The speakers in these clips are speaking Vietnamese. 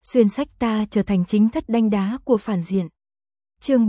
xuyên sách ta trở thành chính thất đanh đá của phản diện. Chương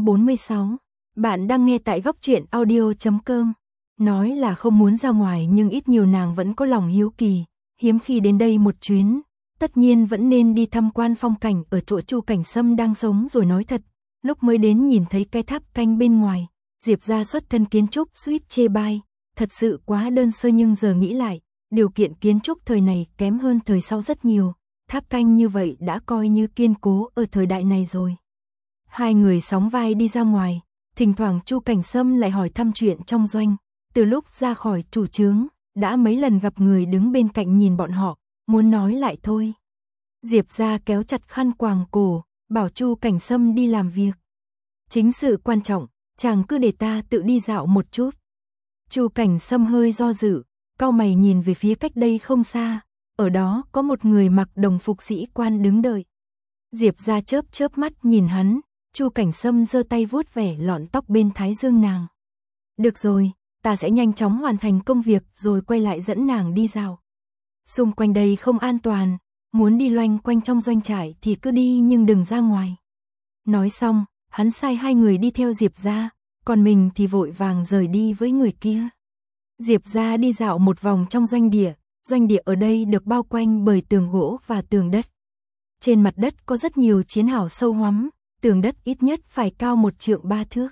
446. Bạn đang nghe tại góc truyện audio.com. Nói là không muốn ra ngoài nhưng ít nhiều nàng vẫn có lòng hiếu kỳ, hiếm khi đến đây một chuyến, tất nhiên vẫn nên đi tham quan phong cảnh ở chỗ Chu Cảnh Sâm đang sống rồi nói thật. Lúc mới đến nhìn thấy cái tháp canh bên ngoài, Diệp gia xuất thân kiến trúc suýt chê bai, thật sự quá đơn sơ, nhưng giờ nghĩ lại, điều kiện kiến trúc thời này kém hơn thời sau rất nhiều, tháp canh như vậy đã coi như kiên cố ở thời đại này rồi. Hai người sóng vai đi ra ngoài, thỉnh thoảng Chu Cảnh Sâm lại hỏi thăm chuyện trong doanh, từ lúc ra khỏi chủ trướng, đã mấy lần gặp người đứng bên cạnh nhìn bọn họ, muốn nói lại thôi. Diệp gia kéo chặt khăn quàng cổ, bảo Chu Cảnh Sâm đi làm việc. Chính sự quan trọng, chàng cứ để ta tự đi dạo một chút. Chu Cảnh Sâm hơi do dự, cau mày nhìn về phía cách đây không xa, ở đó có một người mặc đồng phục sĩ quan đứng đợi. Diệp gia chớp chớp mắt nhìn hắn, Chu Cảnh Sâm giơ tay vuốt vẻ lọn tóc bên thái dương nàng. Được rồi, ta sẽ nhanh chóng hoàn thành công việc rồi quay lại dẫn nàng đi dạo. Xung quanh đây không an toàn, muốn đi loanh quanh trong doanh trại thì cứ đi nhưng đừng ra ngoài. Nói xong, hắn sai hai người đi theo Diệp gia, còn mình thì vội vàng rời đi với người kia. Diệp gia đi dạo một vòng trong doanh địa ở đây được bao quanh bởi tường gỗ và tường đất. Trên mặt đất có rất nhiều chiến hào sâu hoắm, tường đất ít nhất phải cao 1 trượng 3 thước.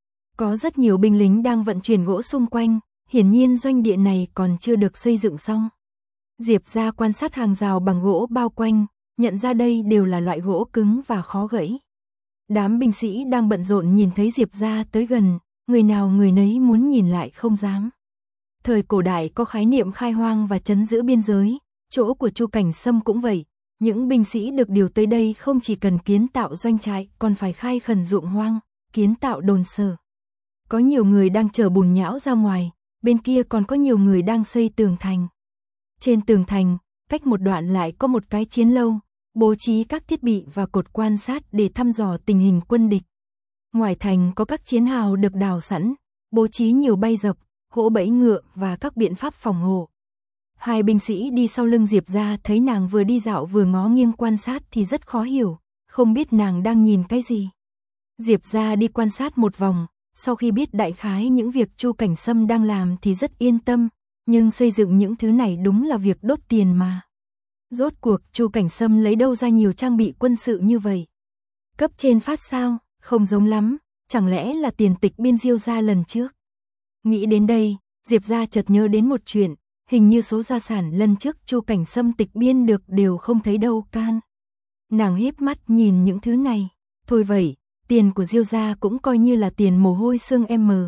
Có rất nhiều binh lính đang vận chuyển gỗ xung quanh, hiển nhiên doanh địa này còn chưa được xây dựng xong. Diệp gia quan sát hàng rào bằng gỗ bao quanh, nhận ra đây đều là loại gỗ cứng và khó gãy. Đám binh sĩ đang bận rộn nhìn thấy Diệp gia tới gần, người nào người nấy muốn nhìn lại không dám. Thời cổ đại có khái niệm khai hoang và trấn giữ biên giới, chỗ của Chu Cảnh Sâm cũng vậy. Những binh sĩ được điều tới đây không chỉ cần kiến tạo doanh trại, còn phải khai khẩn ruộng hoang, kiến tạo đồn sở. Có nhiều người đang chở bùn nhão ra ngoài, bên kia còn có nhiều người đang xây tường thành. Trên tường thành, cách một đoạn lại có một cái chiến lâu, bố trí các thiết bị và cột quan sát để thăm dò tình hình quân địch. Ngoài thành có các chiến hào được đào sẵn, bố trí nhiều bay dập, hỗ bẫy ngựa và các biện pháp phòng hộ. Hai binh sĩ đi sau lưng Diệp gia thấy nàng vừa đi dạo vừa ngó nghiêng quan sát thì rất khó hiểu, không biết nàng đang nhìn cái gì. Diệp gia đi quan sát một vòng, sau khi biết đại khái những việc Chu Cảnh Sâm đang làm thì rất yên tâm, nhưng xây dựng những thứ này đúng là việc đốt tiền mà. Rốt cuộc Chu Cảnh Sâm lấy đâu ra nhiều trang bị quân sự như vậy? Cấp trên phát sao? Không giống lắm, chẳng lẽ là tiền tịch biên Diêu gia lần trước? Nghĩ đến đây, Diệp gia chợt nhớ đến một chuyện, hình như số gia sản lần trước Chu Cảnh Sâm tịch biên được đều không thấy đâu can. Nàng híp mắt nhìn những thứ này, thôi vậy, tiền của Diêu gia cũng coi như là tiền mồ hôi xương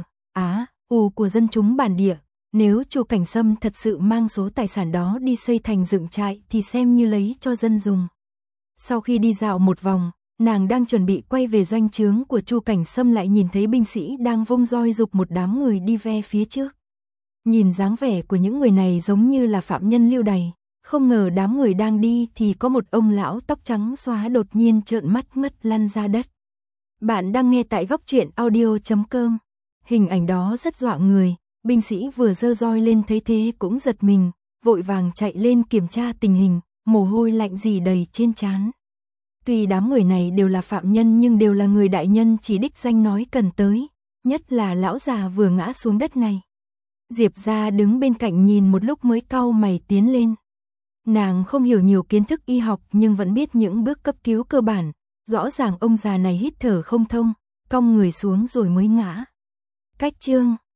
của dân chúng bản địa, nếu Chu Cảnh Sâm thật sự mang số tài sản đó đi xây thành dựng trại thì xem như lấy cho dân dùng. Sau khi đi dạo một vòng, nàng đang chuẩn bị quay về doanh trướng của Chu Cảnh Sâm lại nhìn thấy binh sĩ đang vung roi giục một đám người đi ve phía trước. Nhìn dáng vẻ của những người này giống như là phạm nhân lưu đày, không ngờ đám người đang đi thì có một ông lão tóc trắng xóa đột nhiên trợn mắt ngất lăn ra đất. Bạn đang nghe tại góc truyện audio.com. Hình ảnh đó rất dọa người, binh sĩ vừa giơ roi lên thấy thế cũng giật mình, vội vàng chạy lên kiểm tra tình hình, mồ hôi lạnh rỉ đầy trên trán. Tuy đám người này đều là phạm nhân nhưng đều là người đại nhân chỉ đích danh nói cần tới, nhất là lão già vừa ngã xuống đất này. Diệp gia đứng bên cạnh nhìn một lúc mới cau mày tiến lên. Nàng không hiểu nhiều kiến thức y học nhưng vẫn biết những bước cấp cứu cơ bản, rõ ràng ông già này hít thở không thông, cong người xuống rồi mới ngã. Cách chương,